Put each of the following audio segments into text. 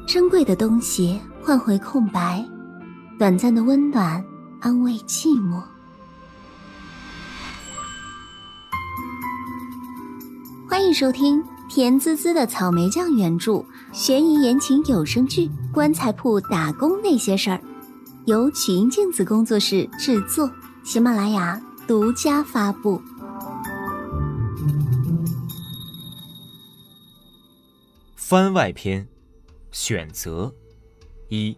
珍贵的东西换回空白，短暂的温暖安慰寂寞。欢迎收听甜滋滋的草莓酱原著悬疑言情有声剧《棺材铺打工那些事儿》，由曲音镜子工作室制作，喜马拉雅独家发布。 番外篇选择一。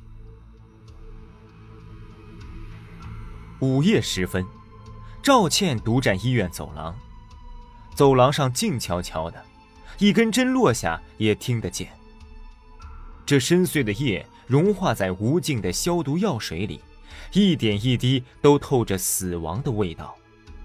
午夜时分，赵倩独占医院走廊，走廊上静悄悄的，一根针落下也听得见。这深邃的夜融化在无尽的消毒药水里，一点一滴都透着死亡的味道。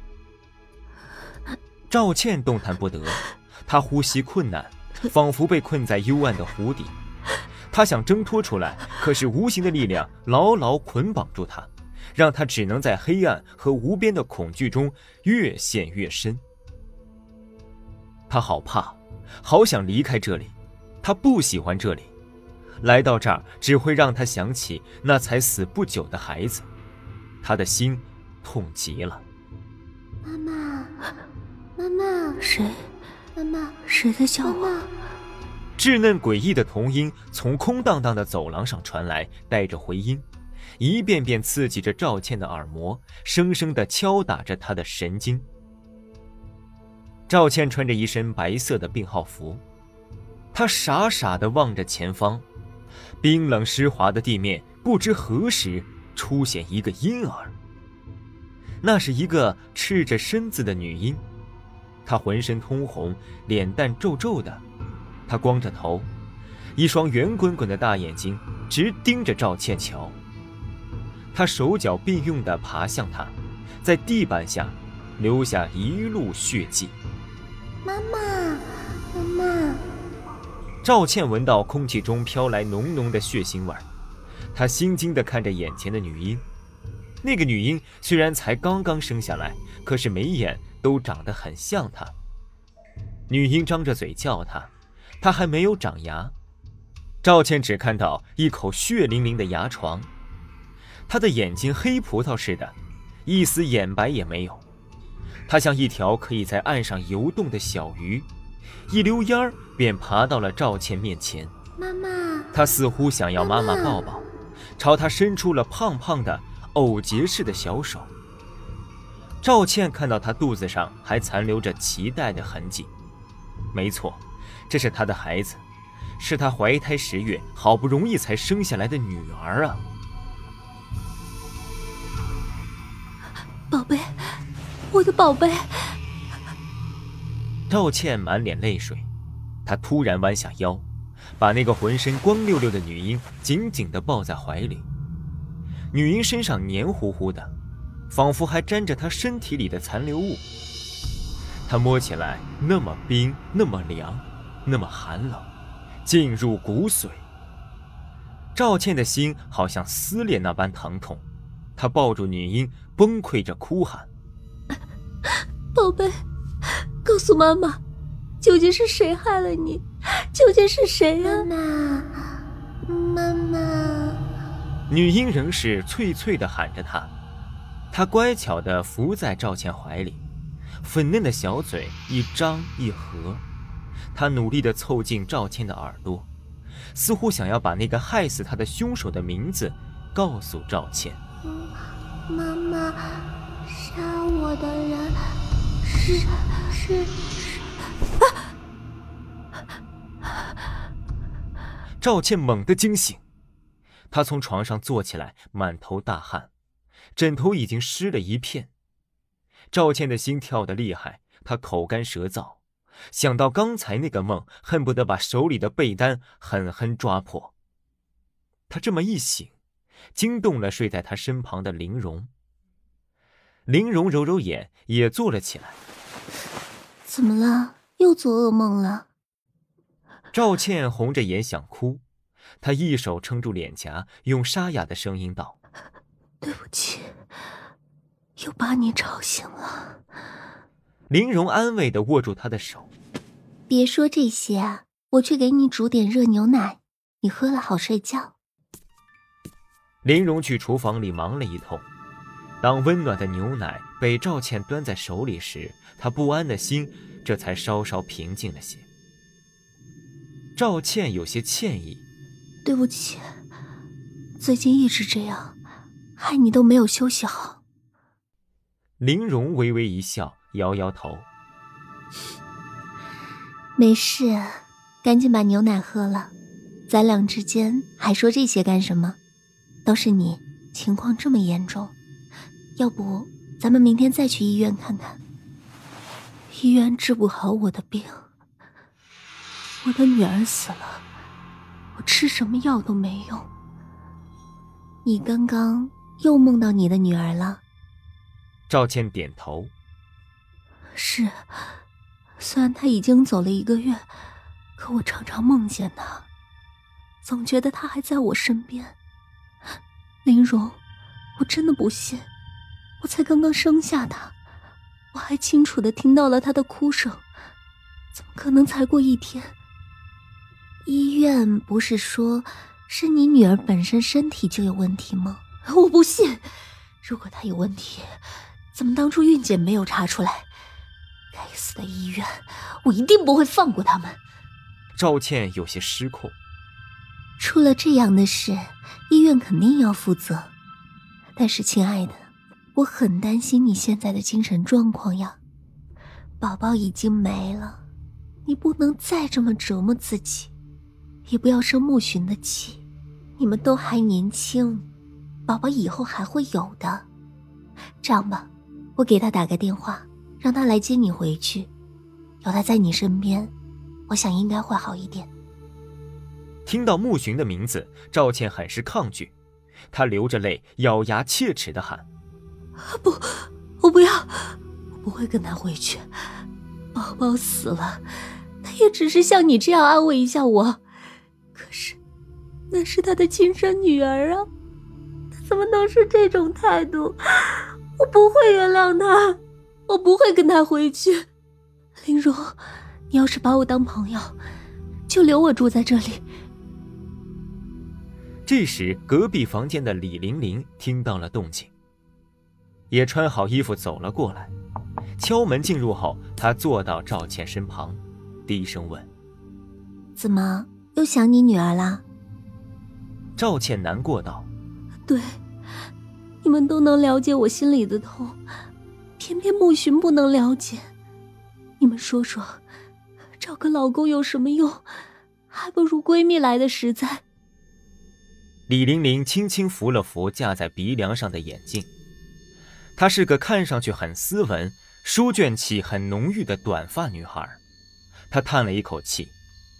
赵倩动弹不得，她呼吸困难，仿佛被困在幽暗的湖底。她想挣脱出来，可是无形的力量牢牢捆绑住她，让她只能在黑暗和无边的恐惧中越陷越深。她好怕，好想离开这里，她不喜欢这里，来到这儿只会让她想起那才死不久的孩子，她的心痛极了。 妈妈，妈妈，谁？妈妈， 谁在叫我？稚嫩诡异的童音从空荡荡的走廊上传来，带着回音，一遍遍刺激着赵倩的耳膜，生生地敲打着她的神经。赵倩穿着一身白色的病号服，她傻傻地望着前方，冰冷湿滑的地面不知何时出现一个婴儿。那是一个赤着身子的女婴，她浑身通红，脸蛋皱皱的，她光着头，一双圆滚滚的大眼睛直盯着赵倩瞧。她手脚并用地爬向她，在地板下留下一路血迹。 妈妈，妈妈。 赵倩闻到空气中飘来浓浓的血腥味，她心惊地看着眼前的女婴。那个女婴虽然才刚刚生下来，可是眉眼都长得很像她。女婴张着嘴叫她，她还没有长牙。赵倩只看到一口血淋淋的牙床，她的眼睛黑葡萄似的，一丝眼白也没有。她像一条可以在岸上游动的小鱼，一溜烟儿便爬到了赵倩面前。 妈妈， 她似乎想要妈妈抱抱，朝她伸出了胖胖的藕节似的小手。赵倩看到她肚子上还残留着脐带的痕迹，没错，这是她的孩子，是她怀胎10月好不容易才生下来的女儿啊！ 宝贝，我的宝贝。 赵倩满脸泪水，她突然弯下腰，把那个浑身光溜溜的女婴紧紧地抱在怀里。女婴身上黏糊糊的，仿佛还沾着她身体里的残留物。她摸起来那么冰，那么凉，那么寒冷，进入骨髓。赵倩的心好像撕裂那般疼痛，她抱住女婴，崩溃着哭喊： 宝贝，告诉妈妈，究竟是谁害了你？究竟是谁啊？妈妈，妈妈。 女婴仍是脆脆地喊着她，她乖巧地伏在赵倩怀里，粉嫩的小嘴一张一合，她努力地凑近赵倩的耳朵，似乎想要把那个害死她的凶手的名字告诉赵倩。 妈妈，杀我的人是赵倩猛地惊醒，她从床上坐起来，满头大汗，枕头已经湿了一片。赵倩的心跳得厉害，她口干舌燥，想到刚才那个梦，恨不得把手里的被单狠狠抓破。她这么一醒，惊动了睡在她身旁的玲珑。玲珑揉揉眼，也坐了起来。 怎么了？又做噩梦了？ 赵倩红着眼想哭，她一手撑住脸颊，用沙哑的声音道： 对不起，又把你吵醒了。 玲珑安慰地握住她的手。 别说这些啊，我去给你煮点热牛奶， 你喝了好睡觉。 林荣去厨房里忙了一通，当温暖的牛奶被赵倩端在手里时，她不安的心这才稍稍平静了些。赵倩有些歉意： 对不起，最近一直这样，害你都没有休息好。 林荣微微一笑，摇摇头： 没事，赶紧把牛奶喝了，咱俩之间还说这些干什么？都是你情况这么严重，要不咱们明天再去医院看看。医院治不好我的病，我的女儿死了，我吃什么药都没用。你刚刚又梦到你的女儿了？ 赵倩点头： 是，虽然她已经走了1个月，可我常常梦见她，总觉得她还在我身边。林荣，我真的不信，我才刚刚生下她，我还清楚地听到了她的哭声，怎么可能才过1天？医院不是说是你女儿本身身体就有问题吗？我不信，如果她有问题，怎么当初孕检没有查出来？该死的医院，我一定不会放过他们。 赵倩有些失控： 出了这样的事，医院肯定要负责。但是亲爱的，我很担心你现在的精神状况呀。宝宝已经没了，你不能再这么折磨自己，也不要生慕寻的气。你们都还年轻，宝宝以后还会有的。这样吧，我给他打个电话，让他来接你回去。有他在你身边，我想应该会好一点。 听到慕寻的名字，赵倩很是抗拒，她流着泪，咬牙切齿地喊： 不，我不要，我不会跟他回去。宝宝死了，他也只是像你这样安慰一下我，可是那是他的亲生女儿啊，他怎么能是这种态度？我不会原谅他，我不会跟他回去。林荣，你要是把我当朋友，就留我住在这里。 这时隔壁房间的李玲玲听到了动静，也穿好衣服走了过来，敲门进入后，她坐到赵倩身旁，低声问： 怎么又想你女儿啦？ 赵倩难过道： 对，你们都能了解我心里的痛，偏偏慕寻不能了解。你们说说，找个老公有什么用？还不如闺蜜来的实在。 李玲玲轻轻扶了扶架在鼻梁上的眼镜，她是个看上去很斯文、书卷气很浓郁的短发女孩。她叹了一口气：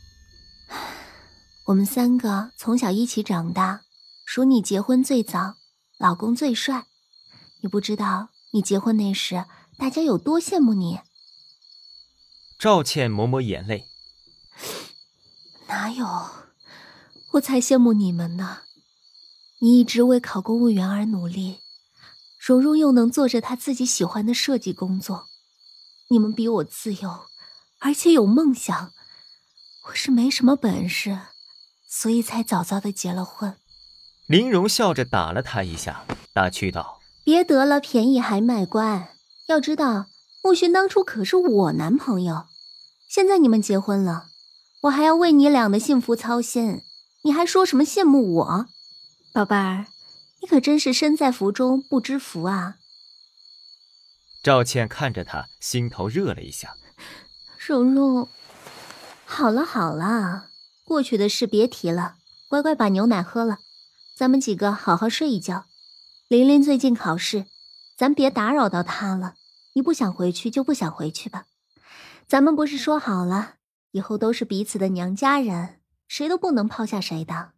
我们3个从小一起长大，属你结婚最早，老公最帅。你不知道你结婚那时大家有多羡慕你。 赵倩抹抹眼泪： 哪有，我才羡慕你们呢。你一直为考公务员而努力，蓉蓉又能做着她自己喜欢的设计工作。你们比我自由，而且有梦想。我是没什么本事，所以才早早的结了婚。 林荣笑着打了她一下，打趣道： 别得了便宜还卖乖，要知道慕寻当初可是我男朋友，现在你们结婚了，我还要为你俩的幸福操心，你还说什么羡慕我？宝贝儿，你可真是身在福中不知福啊。 赵倩看着他，心头热了一下。 蓉蓉，好了好了，过去的事别提了，乖乖把牛奶喝了，咱们几个好好睡一觉。琳琳最近考试，咱别打扰到她了，你不想回去就不想回去吧。咱们不是说好了，以后都是彼此的娘家人，谁都不能抛下谁的。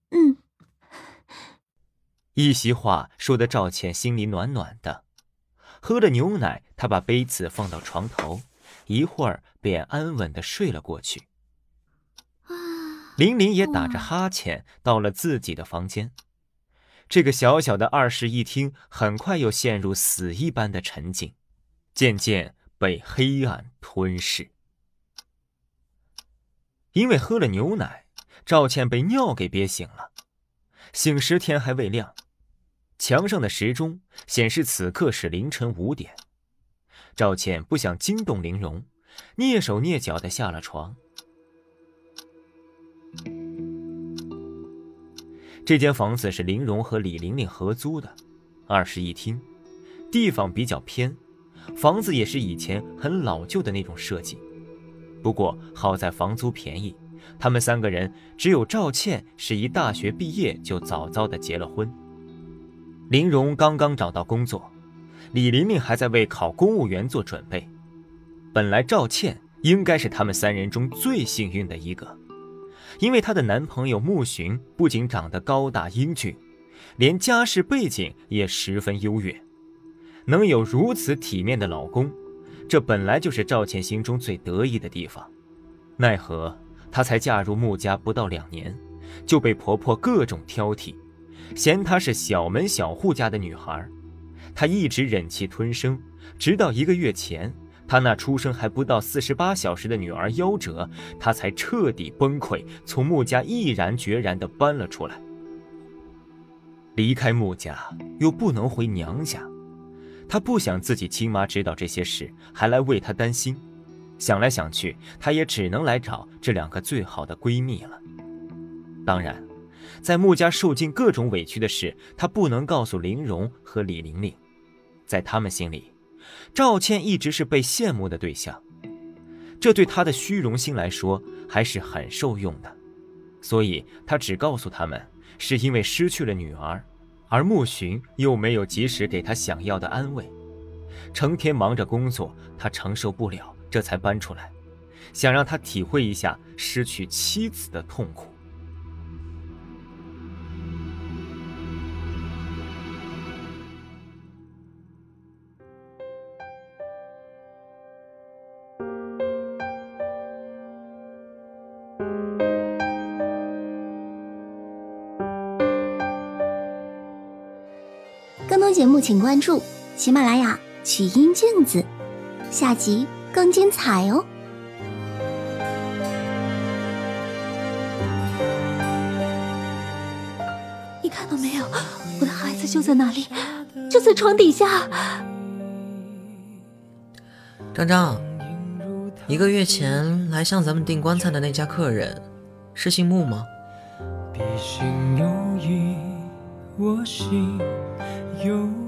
一席话说得赵倩心里暖暖的。喝了牛奶，她把杯子放到床头，一会儿便安稳地睡了过去。玲玲也打着哈欠到了自己的房间。这个小小的2室一厅很快又陷入死一般的沉静，渐渐被黑暗吞噬。因为喝了牛奶， 赵倩被尿给憋醒了。醒时天还未亮，墙上的时钟显示此刻是凌晨5点。赵倩不想惊动玲珑，蹑手蹑脚地下了床。这间房子是玲珑和李玲玲合租的，2室1厅，地方比较偏，房子也是以前很老旧的那种设计。不过好在房租便宜，他们3个人只有赵倩是一大学毕业就早早的结了婚。玲珑刚刚找到工作，李玲玲还在为考公务员做准备。本来赵倩应该是他们3人中最幸运的一个，因为她的男朋友穆寻不仅长得高大英俊，连家世背景也十分优越，能有如此体面的老公，这本来就是赵倩心中最得意的地方。奈何她才嫁入穆家不到2年，就被婆婆各种挑剔，嫌她是小门小户家的女孩。她一直忍气吞声，直到1个月前，她那出生还不到48小时的女儿夭折，她才彻底崩溃，从穆家毅然决然地搬了出来。离开穆家又不能回娘家，她不想自己亲妈知道这些事，还来为她担心。想来想去，她也只能来找这2个最好的闺蜜了。当然，在穆家受尽各种委屈的事，她不能告诉玲珑和李玲玲。在他们心里，赵倩一直是被羡慕的对象，这对她的虚荣心来说还是很受用的。所以她只告诉他们，是因为失去了女儿，而穆寻又没有及时给她想要的安慰，成天忙着工作，她承受不了，这才搬出来，想让她体会一下失去妻子的痛苦。 更多节目请关注喜马拉雅曲音镜子，下集更精彩哦。 你看到没有，我的孩子就在那里，就在床底下。 张张，1个月前来向咱们订棺材的那家客人是姓穆吗？ 笔心有意，我心有